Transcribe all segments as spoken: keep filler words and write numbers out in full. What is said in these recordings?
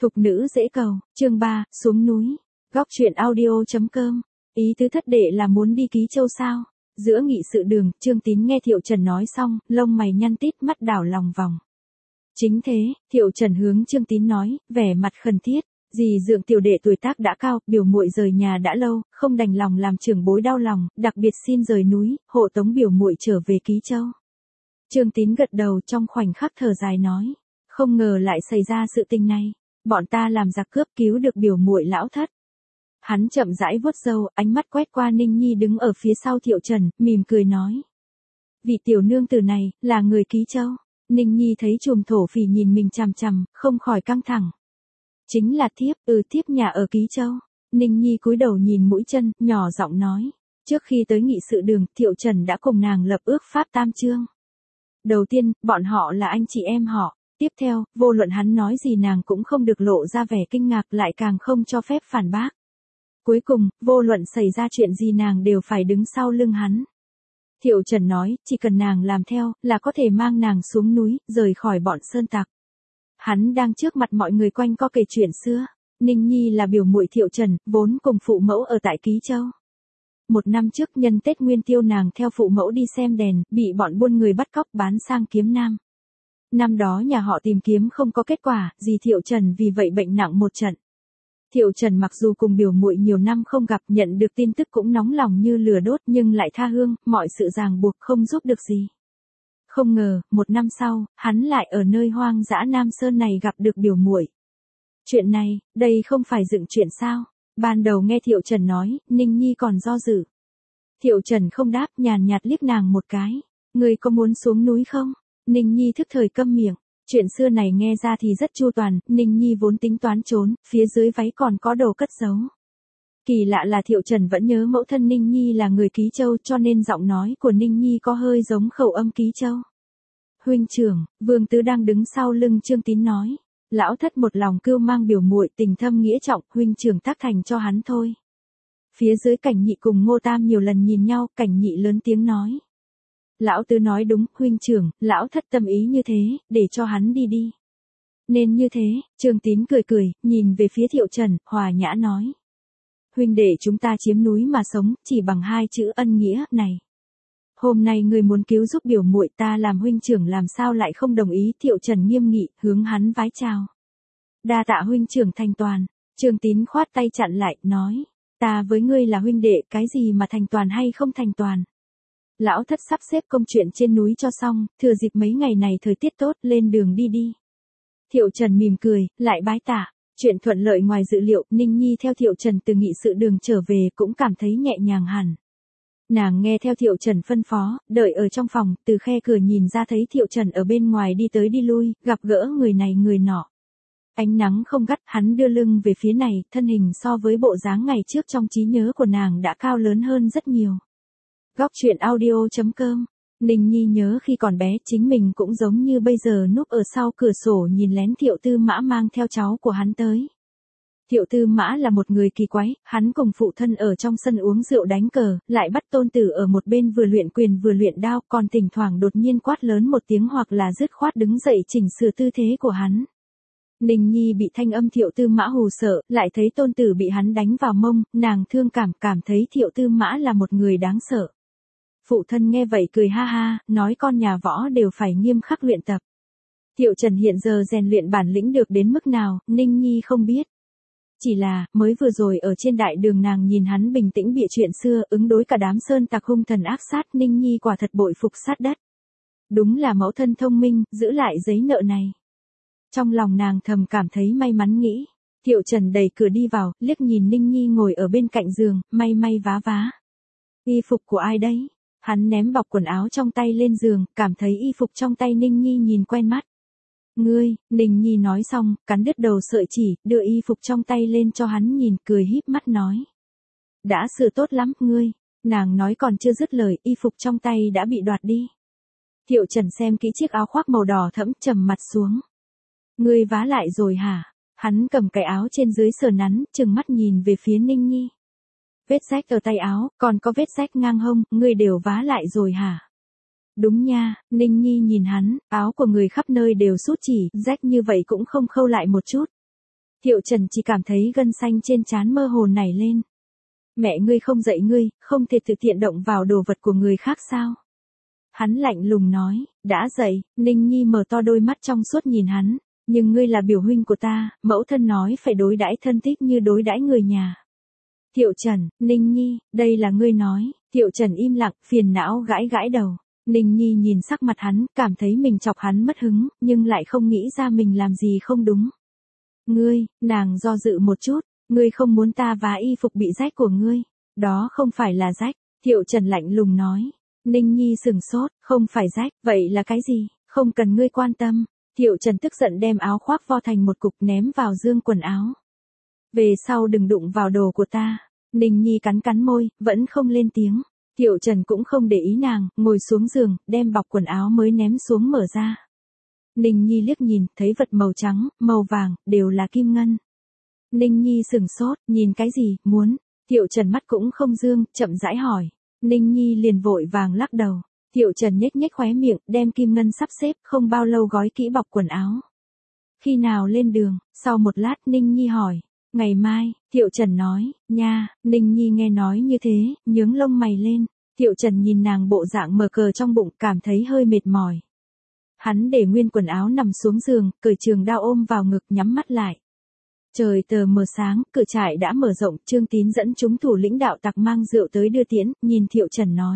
Thục nữ dễ cầu, chương ba, xuống núi. Góc truyện audio chấm com. Ý tứ thất đệ là muốn đi Ký Châu sao? Giữa nghị sự đường, Trương Tín nghe Thiệu Trần nói xong, lông mày nhăn tít, mắt đảo lòng vòng. Chính thế, Thiệu Trần hướng Trương Tín nói, vẻ mặt khẩn thiết, dì dượng tiểu đệ tuổi tác đã cao, biểu muội rời nhà đã lâu, không đành lòng làm trưởng bối đau lòng, đặc biệt xin rời núi, hộ tống biểu muội trở về Ký Châu. Trương Tín gật đầu, trong khoảnh khắc thở dài nói, không ngờ lại xảy ra sự tình này. Bọn ta làm giặc cướp cứu được biểu muội lão thất. Hắn chậm rãi vuốt râu, ánh mắt quét qua Ninh Nhi đứng ở phía sau Thiệu Trần, mỉm cười nói. Vị tiểu nương tử này, là người Ký Châu. Ninh Nhi thấy chùm thổ phỉ nhìn mình chằm chằm, không khỏi căng thẳng. Chính là thiếp, ừ thiếp nhà ở Ký Châu. Ninh Nhi cúi đầu nhìn mũi chân, nhỏ giọng nói. Trước khi tới nghị sự đường, Thiệu Trần đã cùng nàng lập ước pháp tam chương. Đầu tiên, bọn họ là anh chị em họ. Tiếp theo, vô luận hắn nói gì nàng cũng không được lộ ra vẻ kinh ngạc, lại càng không cho phép phản bác. Cuối cùng, vô luận xảy ra chuyện gì nàng đều phải đứng sau lưng hắn. Thiệu Trần nói, chỉ cần nàng làm theo, là có thể mang nàng xuống núi, rời khỏi bọn sơn tặc. Hắn đang trước mặt mọi người quanh co kể chuyện xưa. Ninh Nhi là biểu muội Thiệu Trần, vốn cùng phụ mẫu ở tại Ký Châu. Một năm trước nhân Tết Nguyên Tiêu nàng theo phụ mẫu đi xem đèn, bị bọn buôn người bắt cóc bán sang Kiếm Nam. Năm đó nhà họ tìm kiếm không có kết quả, dì Thiệu Trần vì vậy bệnh nặng một trận. Thiệu Trần mặc dù cùng biểu muội nhiều năm không gặp, nhận được tin tức cũng nóng lòng như lửa đốt, nhưng lại tha hương, mọi sự ràng buộc không giúp được gì. Không ngờ, một năm sau, hắn lại ở nơi hoang dã Nam Sơn này gặp được biểu muội. Chuyện này, đây không phải dựng chuyện sao? Ban đầu nghe Thiệu Trần nói, Ninh Nhi còn do dự. Thiệu Trần không đáp, nhàn nhạt liếc nàng một cái. Ngươi có muốn xuống núi không? Ninh Nhi thức thời câm miệng. Chuyện xưa này nghe ra thì rất chu toàn, Ninh Nhi vốn tính toán trốn, phía dưới váy còn có đồ cất giấu. Kỳ lạ là Thiệu Trần vẫn nhớ mẫu thân Ninh Nhi là người Ký Châu, cho nên giọng nói của Ninh Nhi có hơi giống khẩu âm Ký Châu. Huynh trưởng, Vương Tứ đang đứng sau lưng Trương Tín nói. Lão thất một lòng cưu mang biểu muội, tình thâm nghĩa trọng, huynh trưởng tác thành cho hắn thôi. Phía dưới Cảnh Nhị cùng Ngô Tam nhiều lần nhìn nhau, Cảnh Nhị lớn tiếng nói. Lão Tứ nói đúng, huynh trưởng, lão thất tâm ý như thế, để cho hắn đi đi. Nên như thế, Trương Tín cười cười, nhìn về phía Thiệu Trần, hòa nhã nói. Huynh đệ chúng ta chiếm núi mà sống, chỉ bằng hai chữ ân nghĩa, này. Hôm nay người muốn cứu giúp biểu muội, ta làm huynh trưởng làm sao lại không đồng ý. Thiệu Trần nghiêm nghị, hướng hắn vái chào. Đa tạ huynh trưởng thành toàn. Trương Tín khoát tay chặn lại, nói. Ta với ngươi là huynh đệ, cái gì mà thành toàn hay không thành toàn. Lão thất sắp xếp công chuyện trên núi cho xong, thừa dịp mấy ngày này thời tiết tốt, lên đường đi đi. Thiệu Trần mỉm cười, lại bái tạ. Chuyện thuận lợi ngoài dự liệu, Ninh Nhi theo Thiệu Trần từ nghị sự đường trở về cũng cảm thấy nhẹ nhàng hẳn. Nàng nghe theo Thiệu Trần phân phó, đợi ở trong phòng, từ khe cửa nhìn ra thấy Thiệu Trần ở bên ngoài đi tới đi lui, gặp gỡ người này người nọ. Ánh nắng không gắt, hắn đưa lưng về phía này, thân hình so với bộ dáng ngày trước trong trí nhớ của nàng đã cao lớn hơn rất nhiều. Góc truyện audio chấm com. Ninh Nhi nhớ khi còn bé chính mình cũng giống như bây giờ núp ở sau cửa sổ nhìn lén Thiệu Tư Mã mang theo cháu của hắn tới. Thiệu Tư Mã là một người kỳ quái, hắn cùng phụ thân ở trong sân uống rượu đánh cờ, lại bắt tôn tử ở một bên vừa luyện quyền vừa luyện đao, còn thỉnh thoảng đột nhiên quát lớn một tiếng hoặc là dứt khoát đứng dậy chỉnh sửa tư thế của hắn. Ninh Nhi bị thanh âm Thiệu Tư Mã hù sợ, lại thấy tôn tử bị hắn đánh vào mông, nàng thương cảm, cảm thấy Thiệu Tư Mã là một người đáng sợ. Phụ thân nghe vậy cười ha ha, nói con nhà võ đều phải nghiêm khắc luyện tập. Thiệu Trần hiện giờ rèn luyện bản lĩnh được đến mức nào, Ninh Nhi không biết. Chỉ là, mới vừa rồi ở trên đại đường nàng nhìn hắn bình tĩnh bịa chuyện xưa, ứng đối cả đám sơn tặc hung thần ác sát, Ninh Nhi quả thật bội phục sát đất. Đúng là mẫu thân thông minh, giữ lại giấy nợ này. Trong lòng nàng thầm cảm thấy may mắn nghĩ. Thiệu Trần đẩy cửa đi vào, liếc nhìn Ninh Nhi ngồi ở bên cạnh giường, may may vá vá. Y phục của ai đấy? Hắn ném bọc quần áo trong tay lên giường, cảm thấy y phục trong tay Ninh Nhi nhìn quen mắt. Ngươi, Ninh Nhi nói xong, cắn đứt đầu sợi chỉ, đưa y phục trong tay lên cho hắn nhìn, cười híp mắt nói. Đã sửa tốt lắm, ngươi. Nàng nói còn chưa dứt lời, y phục trong tay đã bị đoạt đi. Thiệu Trần xem kỹ chiếc áo khoác màu đỏ thẫm, trầm mặt xuống. Ngươi vá lại rồi hả? Hắn cầm cái áo trên dưới sờ nắn, trừng mắt nhìn về phía Ninh Nhi. Vết rách ở tay áo, còn có vết rách ngang hông, ngươi đều vá lại rồi hả? Đúng nha, Ninh Nhi nhìn hắn, áo của người khắp nơi đều sút chỉ, rách như vậy cũng không khâu lại một chút. Thiệu Trần chỉ cảm thấy gân xanh trên trán mơ hồ nảy lên. Mẹ ngươi không dạy ngươi, không thể tự tiện động vào đồ vật của người khác sao? Hắn lạnh lùng nói, đã dạy. Ninh Nhi mở to đôi mắt trong suốt nhìn hắn, nhưng ngươi là biểu huynh của ta, mẫu thân nói phải đối đãi thân thích như đối đãi người nhà. Thiệu Trần, Ninh Nhi, đây là ngươi nói. Thiệu Trần im lặng, phiền não gãi gãi đầu. Ninh Nhi nhìn sắc mặt hắn, cảm thấy mình chọc hắn mất hứng, nhưng lại không nghĩ ra mình làm gì không đúng. Ngươi, nàng do dự một chút, ngươi không muốn ta vá y phục bị rách của ngươi. Đó không phải là rách. Thiệu Trần lạnh lùng nói. Ninh Nhi sừng sốt, không phải rách, vậy là cái gì? Không cần ngươi quan tâm. Thiệu Trần tức giận đem áo khoác vo thành một cục ném vào dương quần áo. Về sau đừng đụng vào đồ của ta. Ninh Nhi cắn cắn môi, vẫn không lên tiếng. Thiệu Trần cũng không để ý nàng, ngồi xuống giường, đem bọc quần áo mới ném xuống mở ra. Ninh Nhi liếc nhìn, thấy vật màu trắng, màu vàng, đều là kim ngân. Ninh Nhi sừng sốt, nhìn cái gì, muốn. Thiệu Trần mắt cũng không dương, chậm rãi hỏi. Ninh Nhi liền vội vàng lắc đầu. Thiệu Trần nhếch nhếch khóe miệng, đem kim ngân sắp xếp, không bao lâu gói kỹ bọc quần áo. Khi nào lên đường? Sau một lát Ninh Nhi hỏi. Ngày mai, Thiệu Trần nói, nha. Ninh Nhi nghe nói như thế, nhướng lông mày lên. Thiệu Trần nhìn nàng bộ dạng mờ cờ trong bụng, cảm thấy hơi mệt mỏi. Hắn để nguyên quần áo nằm xuống giường, cởi trường đao ôm vào ngực, nhắm mắt lại. Trời tờ mờ sáng, cửa trại đã mở rộng, Trương Tín dẫn chúng thủ lĩnh đạo tặc mang rượu tới đưa tiễn, nhìn Thiệu Trần nói.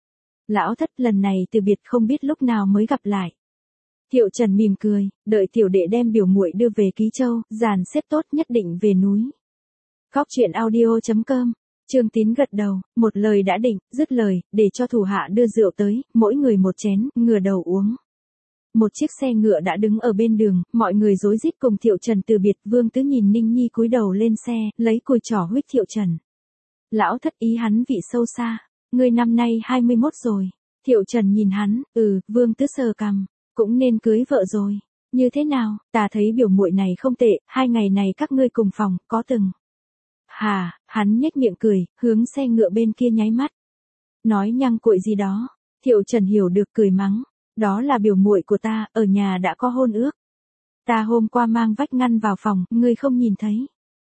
Lão thất, lần này từ biệt không biết lúc nào mới gặp lại. Thiệu Trần mỉm cười, đợi tiểu đệ đem biểu muội đưa về Ký Châu, dàn xếp tốt nhất định về núi. Góc truyện audio chấm com. Trương Tín gật đầu, một lời đã định, dứt lời, để cho thủ hạ đưa rượu tới, mỗi người một chén, ngửa đầu uống. Một chiếc xe ngựa đã đứng ở bên đường, mọi người rối rít cùng Thiệu Trần từ biệt. Vương Tứ nhìn Ninh Nhi cúi đầu lên xe, lấy cùi trỏ huých Thiệu Trần. Lão thất, ý hắn vị sâu xa, ngươi năm nay hai mươi mốt rồi. Thiệu Trần nhìn hắn, ừ. Vương Tứ sờ cằm, cũng nên cưới vợ rồi. Như thế nào, ta thấy biểu muội này không tệ, hai ngày này các ngươi cùng phòng, có từng. Hà, hắn nhếch miệng cười, hướng xe ngựa bên kia nháy mắt. Nói nhăng cuội gì đó. Thiệu Trần hiểu được, cười mắng. Đó là biểu muội của ta, ở nhà đã có hôn ước. Ta hôm qua mang vách ngăn vào phòng, ngươi không nhìn thấy.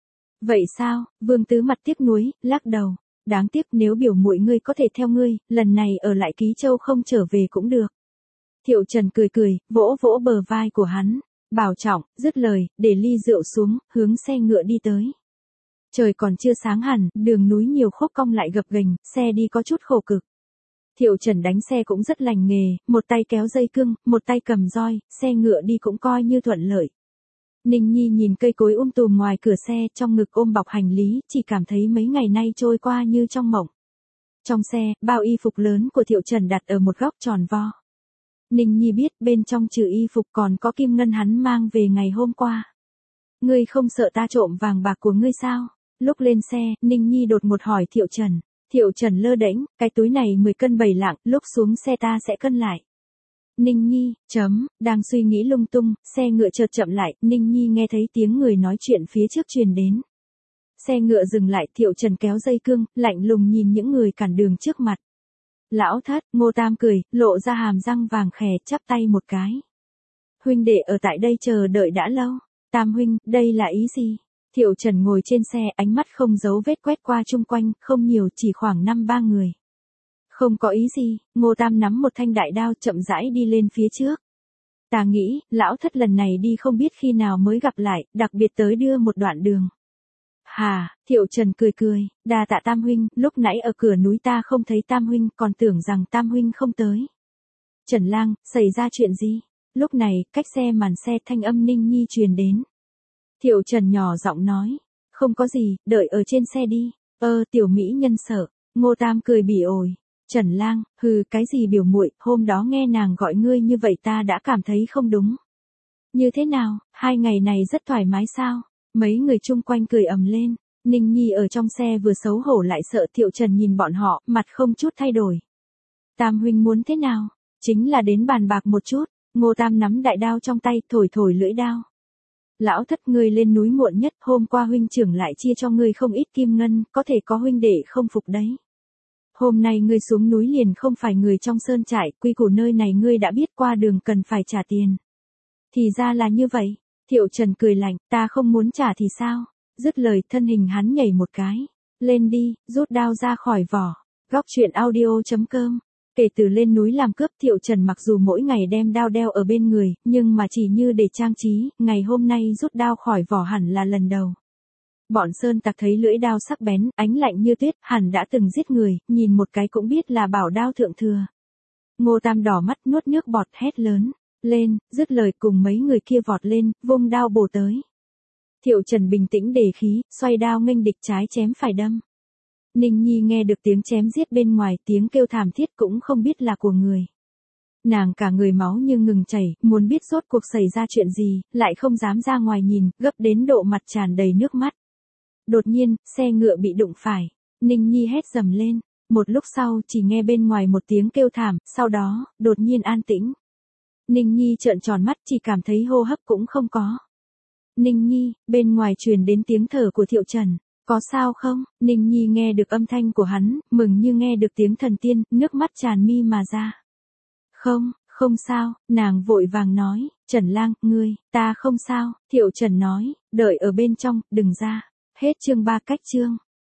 Vậy sao? Vương Tứ mặt tiếc nuối, lắc đầu. Đáng tiếc, nếu biểu muội ngươi có thể theo ngươi, lần này ở lại Ký Châu không trở về cũng được. Thiệu Trần cười cười, vỗ vỗ bờ vai của hắn. Bảo trọng, dứt lời, để ly rượu xuống, hướng xe ngựa đi tới. Trời còn chưa sáng hẳn, đường núi nhiều khúc cong lại gập ghềnh, xe đi có chút khổ cực. Thiệu Trần đánh xe cũng rất lành nghề, một tay kéo dây cương, một tay cầm roi, xe ngựa đi cũng coi như thuận lợi. Ninh Nhi nhìn cây cối um tùm ngoài cửa xe, trong ngực ôm bọc hành lý, chỉ cảm thấy mấy ngày nay trôi qua như trong mộng. Trong xe, bao y phục lớn của Thiệu Trần đặt ở một góc tròn vo. Ninh Nhi biết bên trong trừ y phục còn có kim ngân hắn mang về ngày hôm qua. Ngươi không sợ ta trộm vàng bạc của ngươi sao? Lúc lên xe, Ninh Nhi đột ngột hỏi Thiệu Trần. Thiệu Trần lơ đễnh, cái túi này mười cân bảy lạng, lúc xuống xe ta sẽ cân lại. Ninh Nhi, chấm, đang suy nghĩ lung tung, xe ngựa chợt chậm lại, Ninh Nhi nghe thấy tiếng người nói chuyện phía trước truyền đến. Xe ngựa dừng lại, Thiệu Trần kéo dây cương, lạnh lùng nhìn những người cản đường trước mặt. Lão thất, Ngô Tam cười, lộ ra hàm răng vàng khè, chắp tay một cái. Huynh đệ ở tại đây chờ đợi đã lâu. Tam huynh, đây là ý gì? Thiệu Trần ngồi trên xe, ánh mắt không giấu vết quét qua chung quanh, không nhiều, chỉ khoảng năm ba người. Không có ý gì. Ngô Tam nắm một thanh đại đao, chậm rãi đi lên phía trước. Ta nghĩ, lão thất lần này đi không biết khi nào mới gặp lại, đặc biệt tới đưa một đoạn đường. Hà, Thiệu Trần cười cười, đa tạ Tam huynh, lúc nãy ở cửa núi ta không thấy Tam huynh, còn tưởng rằng Tam huynh không tới. Trần Lang, xảy ra chuyện gì? Lúc này, cách xe màn xe thanh âm Ninh Nhi truyền đến. Thiệu Trần nhỏ giọng nói, không có gì, đợi ở trên xe đi. Ơ, tiểu mỹ nhân sợ. Ngô Tam cười bỉ ổi. Trần Lang, hừ, cái gì biểu muội, hôm đó nghe nàng gọi ngươi như vậy ta đã cảm thấy không đúng. Như thế nào, hai ngày này rất thoải mái sao? Mấy người chung quanh cười ầm lên. Ninh Nhi ở trong xe vừa xấu hổ lại sợ. Thiệu Trần nhìn bọn họ, mặt không chút thay đổi. Tam huynh muốn thế nào? Chính là đến bàn bạc một chút. Ngô Tam nắm đại đao trong tay, thổi thổi lưỡi đao. Lão thất, ngươi lên núi muộn nhất, hôm qua huynh trưởng lại chia cho ngươi không ít kim ngân, có thể có huynh đệ không phục đấy. Hôm nay ngươi xuống núi liền không phải người trong sơn trại, quy củ nơi này ngươi đã biết, qua đường cần phải trả tiền. Thì ra là như vậy. Thiệu Trần cười lạnh, ta không muốn trả thì sao? Dứt lời thân hình hắn nhảy một cái. Lên đi, rút đao ra khỏi vỏ. Góc truyện audio chấm com. Kể từ lên núi làm cướp, Thiệu Trần mặc dù mỗi ngày đem đao đeo ở bên người, nhưng mà chỉ như để trang trí, ngày hôm nay rút đao khỏi vỏ hẳn là lần đầu. Bọn sơn tặc thấy lưỡi đao sắc bén, ánh lạnh như tuyết, hẳn đã từng giết người, nhìn một cái cũng biết là bảo đao thượng thừa. Ngô Tam đỏ mắt nuốt nước bọt hét lớn. Lên, dứt lời cùng mấy người kia vọt lên, vung đao bổ tới. Thiệu Trần bình tĩnh để khí, xoay đao nghênh địch trái chém phải đâm. Ninh Nhi nghe được tiếng chém giết bên ngoài, tiếng kêu thảm thiết cũng không biết là của người. Nàng cả người máu như ngừng chảy, muốn biết rốt cuộc xảy ra chuyện gì, lại không dám ra ngoài nhìn, gấp đến độ mặt tràn đầy nước mắt. Đột nhiên, xe ngựa bị đụng phải. Ninh Nhi hét dầm lên. Một lúc sau chỉ nghe bên ngoài một tiếng kêu thảm, sau đó, đột nhiên an tĩnh. Ninh Nhi trợn tròn mắt chỉ cảm thấy hô hấp cũng không có. Ninh Nhi, bên ngoài truyền đến tiếng thở của Thiệu Trần. Có sao không? Ninh Nhi nghe được âm thanh của hắn, mừng như nghe được tiếng thần tiên, nước mắt tràn mi mà ra. Không, không sao, nàng vội vàng nói, Trần Lang, ngươi, ta không sao, Thiệu Trần nói, đợi ở bên trong, đừng ra. Hết chương ba cách chương.